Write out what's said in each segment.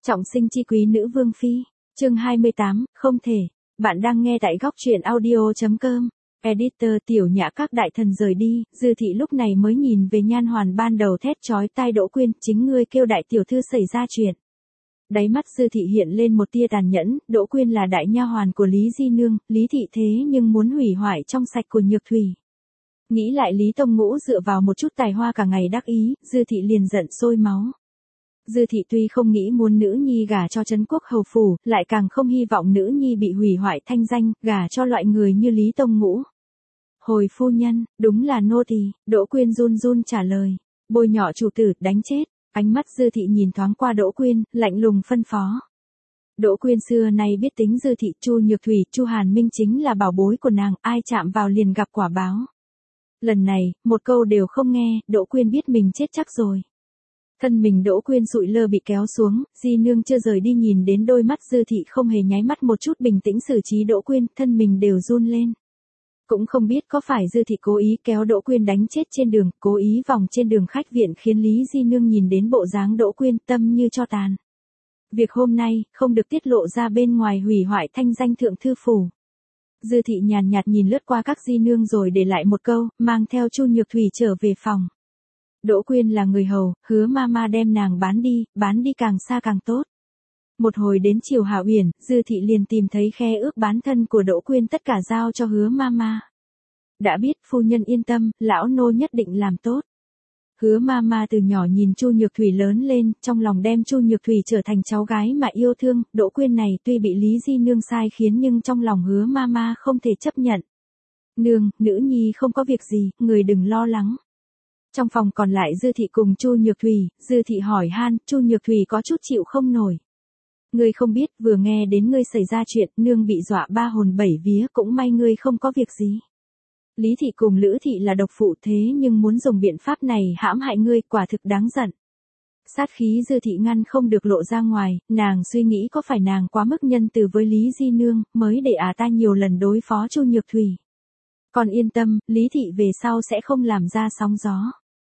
Trọng sinh chi quý nữ vương phi, chương 28, không thể. Bạn đang nghe tại góc truyện audio.com. Editor Tiểu Nhã các đại thần rời đi, Dư Thị lúc này mới nhìn về Nhan Hoàn ban đầu thét chói tai Đỗ Quyên, chính ngươi kêu đại tiểu thư xảy ra chuyện. Đáy mắt Dư Thị hiện lên một tia tàn nhẫn, Đỗ Quyên là đại nha hoàn của Lý Di Nương, Lý Thị thế nhưng muốn hủy hoại trong sạch của Nhược Thủy. Nghĩ lại Lý Tông Ngũ dựa vào một chút tài hoa cả ngày đắc ý, Dư Thị liền giận sôi máu. Dư Thị tuy không nghĩ muốn nữ nhi gả cho Trấn Quốc hầu phủ, lại càng không hy vọng nữ nhi bị hủy hoại thanh danh, gả cho loại người như Lý Tông Ngũ. Hồi phu nhân, đúng là nô tỳ. Đỗ Quyên run run trả lời. Bôi nhọ chủ tử, đánh chết. Ánh mắt Dư Thị nhìn thoáng qua Đỗ Quyên, lạnh lùng phân phó. Đỗ Quyên xưa nay biết tính Dư Thị, Chu Nhược Thủy, Chu Hàn Minh chính là bảo bối của nàng, ai chạm vào liền gặp quả báo. Lần này, một câu đều không nghe, Đỗ Quyên biết mình chết chắc rồi. Thân mình Đỗ Quyên sụi lơ bị kéo xuống, Di Nương chưa rời đi nhìn đến đôi mắt Dư Thị không hề nháy mắt một chút bình tĩnh xử trí Đỗ Quyên, thân mình đều run lên. Cũng không biết có phải Dư Thị cố ý kéo Đỗ Quyên đánh chết trên đường, cố ý vòng trên đường khách viện khiến Lý Di Nương nhìn đến bộ dáng Đỗ Quyên tâm như cho tàn. Việc hôm nay, không được tiết lộ ra bên ngoài hủy hoại thanh danh thượng thư phủ. Dư Thị nhàn nhạt nhìn lướt qua các Di Nương rồi để lại một câu, mang theo Chu Nhược Thủy trở về phòng. Đỗ Quyên là người hầu, Hứa Mama đem nàng bán đi càng xa càng tốt. Một hồi đến chiều Hạ Uyển, Dư Thị liền tìm thấy khe ước bán thân của Đỗ Quyên tất cả giao cho Hứa Mama. Đã biết phu nhân yên tâm, lão nô nhất định làm tốt. Hứa Mama từ nhỏ nhìn Chu Nhược Thủy lớn lên, trong lòng đem Chu Nhược Thủy trở thành cháu gái mà yêu thương, Đỗ Quyên này tuy bị Lý Di Nương sai khiến nhưng trong lòng Hứa Mama không thể chấp nhận. Nương, nữ nhi không có việc gì, người đừng lo lắng. Trong phòng còn lại Dư Thị cùng Chu Nhược Thủy, Dư Thị hỏi han, Chu Nhược Thủy có chút chịu không nổi. Ngươi không biết, vừa nghe đến ngươi xảy ra chuyện, nương bị dọa ba hồn bảy vía, cũng may ngươi không có việc gì. Lý Thị cùng Lữ Thị là độc phụ thế nhưng muốn dùng biện pháp này hãm hại ngươi, quả thực đáng giận. Sát khí Dư Thị ngăn không được lộ ra ngoài, nàng suy nghĩ có phải nàng quá mức nhân từ với Lý Di Nương, mới để ta nhiều lần đối phó Chu Nhược Thủy. Còn yên tâm, Lý Thị về sau sẽ không làm ra sóng gió.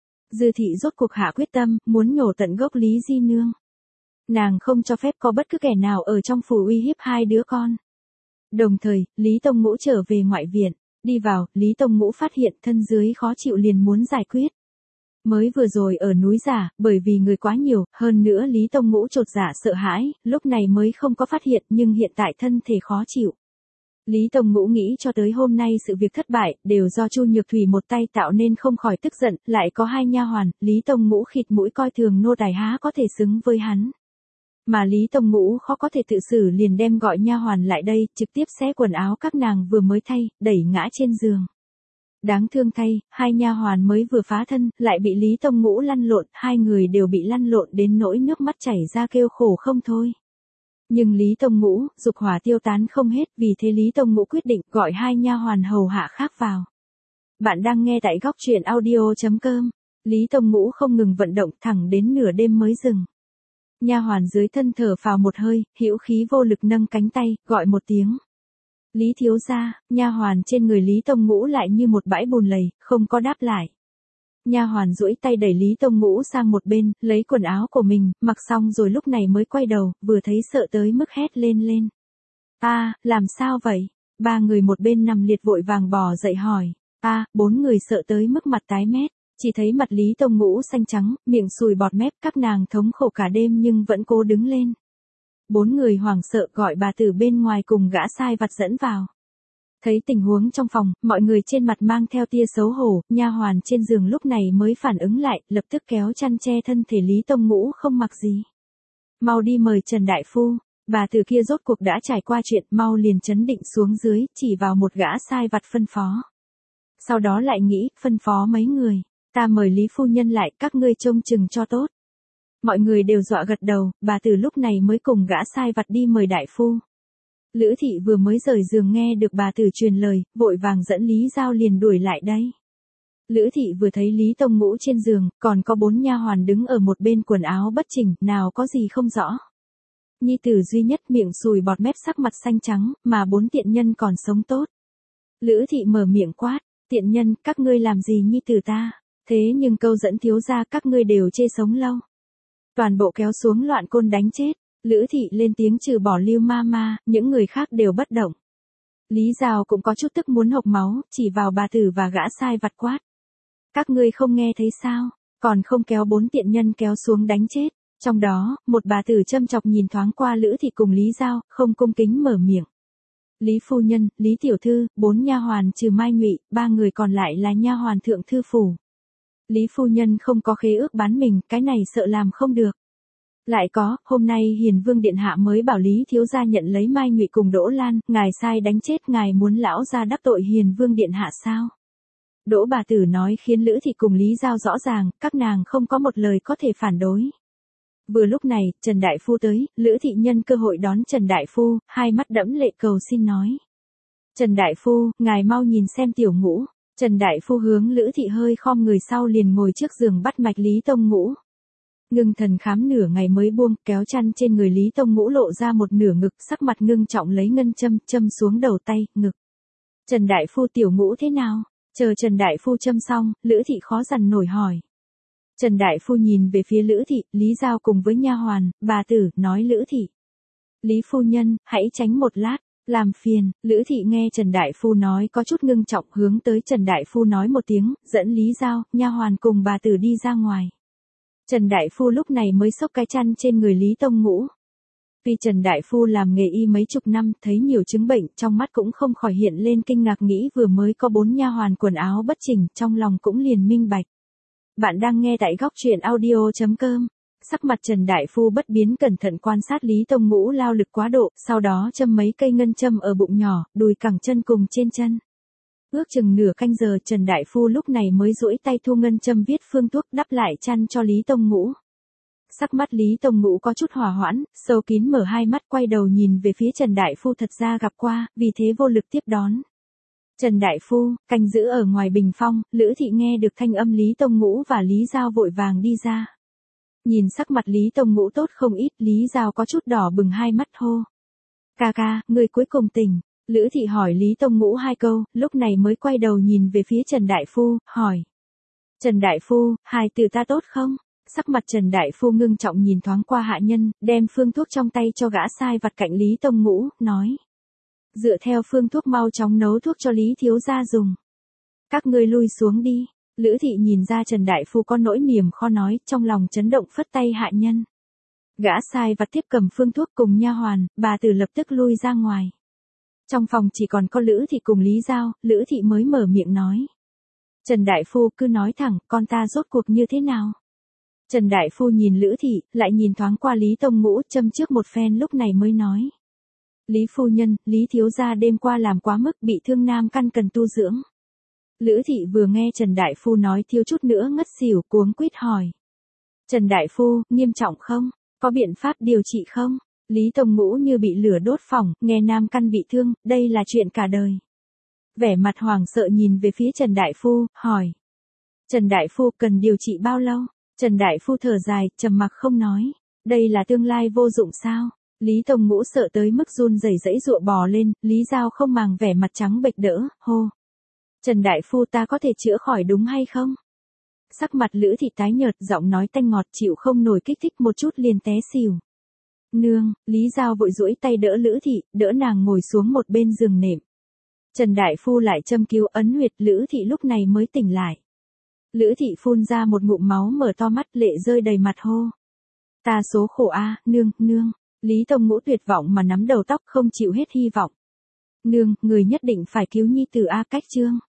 Dư Thị rốt cuộc hạ quyết tâm, muốn nhổ tận gốc Lý Di Nương. Nàng không cho phép có bất cứ kẻ nào ở trong phủ uy hiếp hai đứa con. Đồng thời, Lý Tông Ngũ trở về ngoại viện, đi vào, Lý Tông Ngũ phát hiện thân dưới khó chịu liền muốn giải quyết. Mới vừa rồi ở núi Giả, bởi vì người quá nhiều, hơn nữa Lý Tông Ngũ chột dạ sợ hãi, lúc này mới không có phát hiện nhưng hiện tại thân thể khó chịu. Lý Tông Ngũ nghĩ cho tới hôm nay sự việc thất bại, đều do Chu Nhược Thủy một tay tạo nên không khỏi tức giận, lại có hai nha hoàn, Lý Tông Ngũ khịt mũi coi thường nô tài há có thể xứng với hắn. Mà Lý Tông Ngũ khó có thể tự xử liền đem gọi nha hoàn lại đây, trực tiếp xé quần áo các nàng vừa mới thay, đẩy ngã trên giường. Đáng thương thay, hai nha hoàn mới vừa phá thân, lại bị Lý Tông Ngũ lăn lộn, hai người đều bị lăn lộn đến nỗi nước mắt chảy ra kêu khổ không thôi. Nhưng Lý Tông Ngũ, dục hỏa tiêu tán không hết, vì thế Lý Tông Ngũ quyết định gọi hai nha hoàn hầu hạ khác vào. Bạn đang nghe tại góc truyện audio.com. Lý Tông Ngũ không ngừng vận động thẳng đến nửa đêm mới dừng. Nha hoàn dưới thân thở phào một hơi, hữu khí vô lực nâng cánh tay, gọi một tiếng. Lý thiếu gia, nha hoàn trên người Lý Tông Ngũ lại như một bãi bùn lầy, không có đáp lại. Nha hoàn duỗi tay đẩy Lý Tông Ngũ sang một bên, lấy quần áo của mình, mặc xong rồi lúc này mới quay đầu, vừa thấy sợ tới mức hét lên. Làm sao vậy? Ba người một bên nằm liệt vội vàng bò dậy hỏi. Bốn người sợ tới mức mặt tái mét, chỉ thấy mặt Lý Tông Ngũ xanh trắng, miệng sùi bọt mép, các nàng thống khổ cả đêm nhưng vẫn cố đứng lên. Bốn người hoảng sợ gọi bà tử bên ngoài cùng gã sai vặt dẫn vào. Thấy tình huống trong phòng, mọi người trên mặt mang theo tia xấu hổ, nha hoàn trên giường lúc này mới phản ứng lại, lập tức kéo chăn che thân thể Lý Tông Ngũ không mặc gì. Mau đi mời Trần Đại Phu, bà tử kia rốt cuộc đã trải qua chuyện, mau liền chấn định xuống dưới, chỉ vào một gã sai vặt phân phó. Sau đó lại nghĩ, phân phó mấy người, ta mời Lý Phu Nhân lại, các ngươi trông chừng cho tốt. Mọi người đều dọa gật đầu, bà tử lúc này mới cùng gã sai vặt đi mời Đại Phu. Lữ Thị vừa mới rời giường nghe được bà tử truyền lời, vội vàng dẫn Lý Giao liền đuổi lại đây. Lữ Thị vừa thấy Lý Tông Ngũ trên giường, còn có bốn nha hoàn đứng ở một bên quần áo bất chỉnh, nào có gì không rõ. Nhi tử duy nhất miệng sùi bọt mép sắc mặt xanh trắng, mà bốn tiện nhân còn sống tốt. Lữ Thị mở miệng quát, tiện nhân, các ngươi làm gì nhi tử ta, thế nhưng câu dẫn thiếu gia các ngươi đều chê sống lâu. Toàn bộ kéo xuống loạn côn đánh chết. Lữ thị lên tiếng trừ bỏ Lưu Mama, những người khác đều bất động. Lý Giao cũng có chút tức muốn hộc máu, chỉ vào bà tử và gã sai vặt quát. Các ngươi không nghe thấy sao, còn không kéo 4 tiện nhân kéo xuống đánh chết. Trong đó, một bà tử châm chọc nhìn thoáng qua Lữ thị cùng Lý Giao, không cung kính mở miệng. Lý phu nhân, Lý tiểu thư, 4 nha hoàn trừ Mai Nhụy, 3 người còn lại là nha hoàn thượng thư phủ. Lý phu nhân không có khế ước bán mình, cái này sợ làm không được. Lại có, hôm nay Hiền Vương điện hạ mới bảo Lý thiếu gia nhận lấy Mai Nhụy cùng Đỗ Lan, ngài sai đánh chết, ngài muốn lão gia đắc tội Hiền Vương điện hạ sao? Đỗ bà tử nói khiến Lữ thị cùng Lý Giao rõ ràng, các nàng không có một lời có thể phản đối. Vừa lúc này, Trần Đại Phu tới, Lữ thị nhân cơ hội đón Trần Đại Phu, hai mắt đẫm lệ cầu xin nói. Trần Đại Phu, ngài mau nhìn xem tiểu ngũ. Trần Đại Phu hướng Lữ thị hơi khom người sau liền ngồi trước giường bắt mạch Lý Tông Ngũ. Ngưng thần khám nửa ngày mới buông, kéo chăn trên người Lý Tông Ngũ lộ ra một nửa ngực, sắc mặt ngưng trọng lấy ngân châm xuống đầu tay, ngực. Trần Đại Phu tiểu ngũ thế nào? Chờ Trần Đại Phu châm xong, Lữ thị khó dằn nổi hỏi. Trần Đại Phu nhìn về phía Lữ thị, Lý Giao cùng với nha hoàn, bà tử, nói Lữ thị. Lý phu nhân, hãy tránh một lát, làm phiền. Lữ thị nghe Trần Đại Phu nói có chút ngưng trọng, hướng tới Trần Đại Phu nói một tiếng, dẫn Lý Giao, nha hoàn cùng bà tử đi ra ngoài. Trần Đại Phu lúc này mới xốc cái chăn trên người Lý Tông Ngũ. Vì Trần Đại Phu làm nghề y mấy chục năm, thấy nhiều chứng bệnh, trong mắt cũng không khỏi hiện lên kinh ngạc, nghĩ vừa mới có 4 nha hoàn quần áo bất chỉnh, trong lòng cũng liền minh bạch. Bạn đang nghe tại góc truyện audio.com. Sắc mặt Trần Đại Phu bất biến cẩn thận quan sát Lý Tông Ngũ lao lực quá độ, sau đó châm mấy cây ngân châm ở bụng nhỏ, đùi cẳng chân cùng trên chân. Ước chừng nửa canh giờ Trần Đại Phu lúc này mới duỗi tay thu ngân châm viết phương thuốc đắp lại chăn cho Lý Tông Ngũ. Sắc mắt Lý Tông Ngũ có chút hỏa hoãn, sâu kín mở hai mắt quay đầu nhìn về phía Trần Đại Phu thật ra gặp qua, vì thế vô lực tiếp đón. Trần Đại Phu, canh giữ ở ngoài bình phong, Lữ thị nghe được thanh âm Lý Tông Ngũ và Lý Giao vội vàng đi ra. Nhìn sắc mặt Lý Tông Ngũ tốt không ít, Lý Giao có chút đỏ bừng hai mắt hô. Ca ca, người cuối cùng tỉnh. Lữ thị hỏi Lý Tông Ngũ 2 câu, lúc này mới quay đầu nhìn về phía Trần Đại Phu, hỏi. Trần Đại Phu, hài tử ta tốt không? Sắc mặt Trần Đại Phu ngưng trọng nhìn thoáng qua hạ nhân, đem phương thuốc trong tay cho gã sai vặt cạnh Lý Tông Ngũ, nói. Dựa theo phương thuốc mau chóng nấu thuốc cho Lý thiếu gia dùng. Các ngươi lui xuống đi. Lữ thị nhìn ra Trần Đại Phu có nỗi niềm khó nói, trong lòng chấn động phất tay hạ nhân. Gã sai vặt tiếp cầm phương thuốc cùng nha hoàn, bà tử lập tức lui ra ngoài. Trong phòng chỉ còn có Lữ thị cùng Lý Giao, Lữ thị mới mở miệng nói. Trần Đại Phu cứ nói thẳng, con ta rốt cuộc như thế nào? Trần Đại Phu nhìn Lữ thị, lại nhìn thoáng qua Lý Tông Ngũ, châm trước một phen lúc này mới nói. Lý phu nhân, Lý thiếu gia đêm qua làm quá mức bị thương nam căn cần tu dưỡng. Lữ thị vừa nghe Trần Đại Phu nói thiếu chút nữa ngất xỉu, cuống quýt hỏi. Trần Đại Phu, nghiêm trọng không? Có biện pháp điều trị không? Lý Tông Ngũ như bị lửa đốt phỏng, nghe nam căn bị thương, đây là chuyện cả đời. Vẻ mặt hoảng sợ nhìn về phía Trần Đại Phu, hỏi. Trần Đại Phu cần điều trị bao lâu? Trần Đại Phu thở dài, trầm mặc không nói. Đây là tương lai vô dụng sao? Lý Tông Ngũ sợ tới mức run rẩy dãy dụa bò lên, Lý Giao không màng vẻ mặt trắng bệch đỡ, hô. Trần Đại Phu ta có thể chữa khỏi đúng hay không? Sắc mặt Lữ thị tái nhợt, giọng nói tanh ngọt, chịu không nổi kích thích một chút liền té xỉu. Nương, Lý Giao vội duỗi tay đỡ Lữ thị, đỡ nàng ngồi xuống một bên giường nệm. Trần Đại Phu lại châm cứu ấn huyệt, Lữ thị lúc này mới tỉnh lại. Lữ thị phun ra một ngụm máu, mở to mắt, lệ rơi đầy mặt, hô. Ta số khổ a, nương. Lý Tông Ngũ tuyệt vọng mà nắm đầu tóc, không chịu hết hy vọng. Nương, người nhất định phải cứu nhi tử a, cách chương.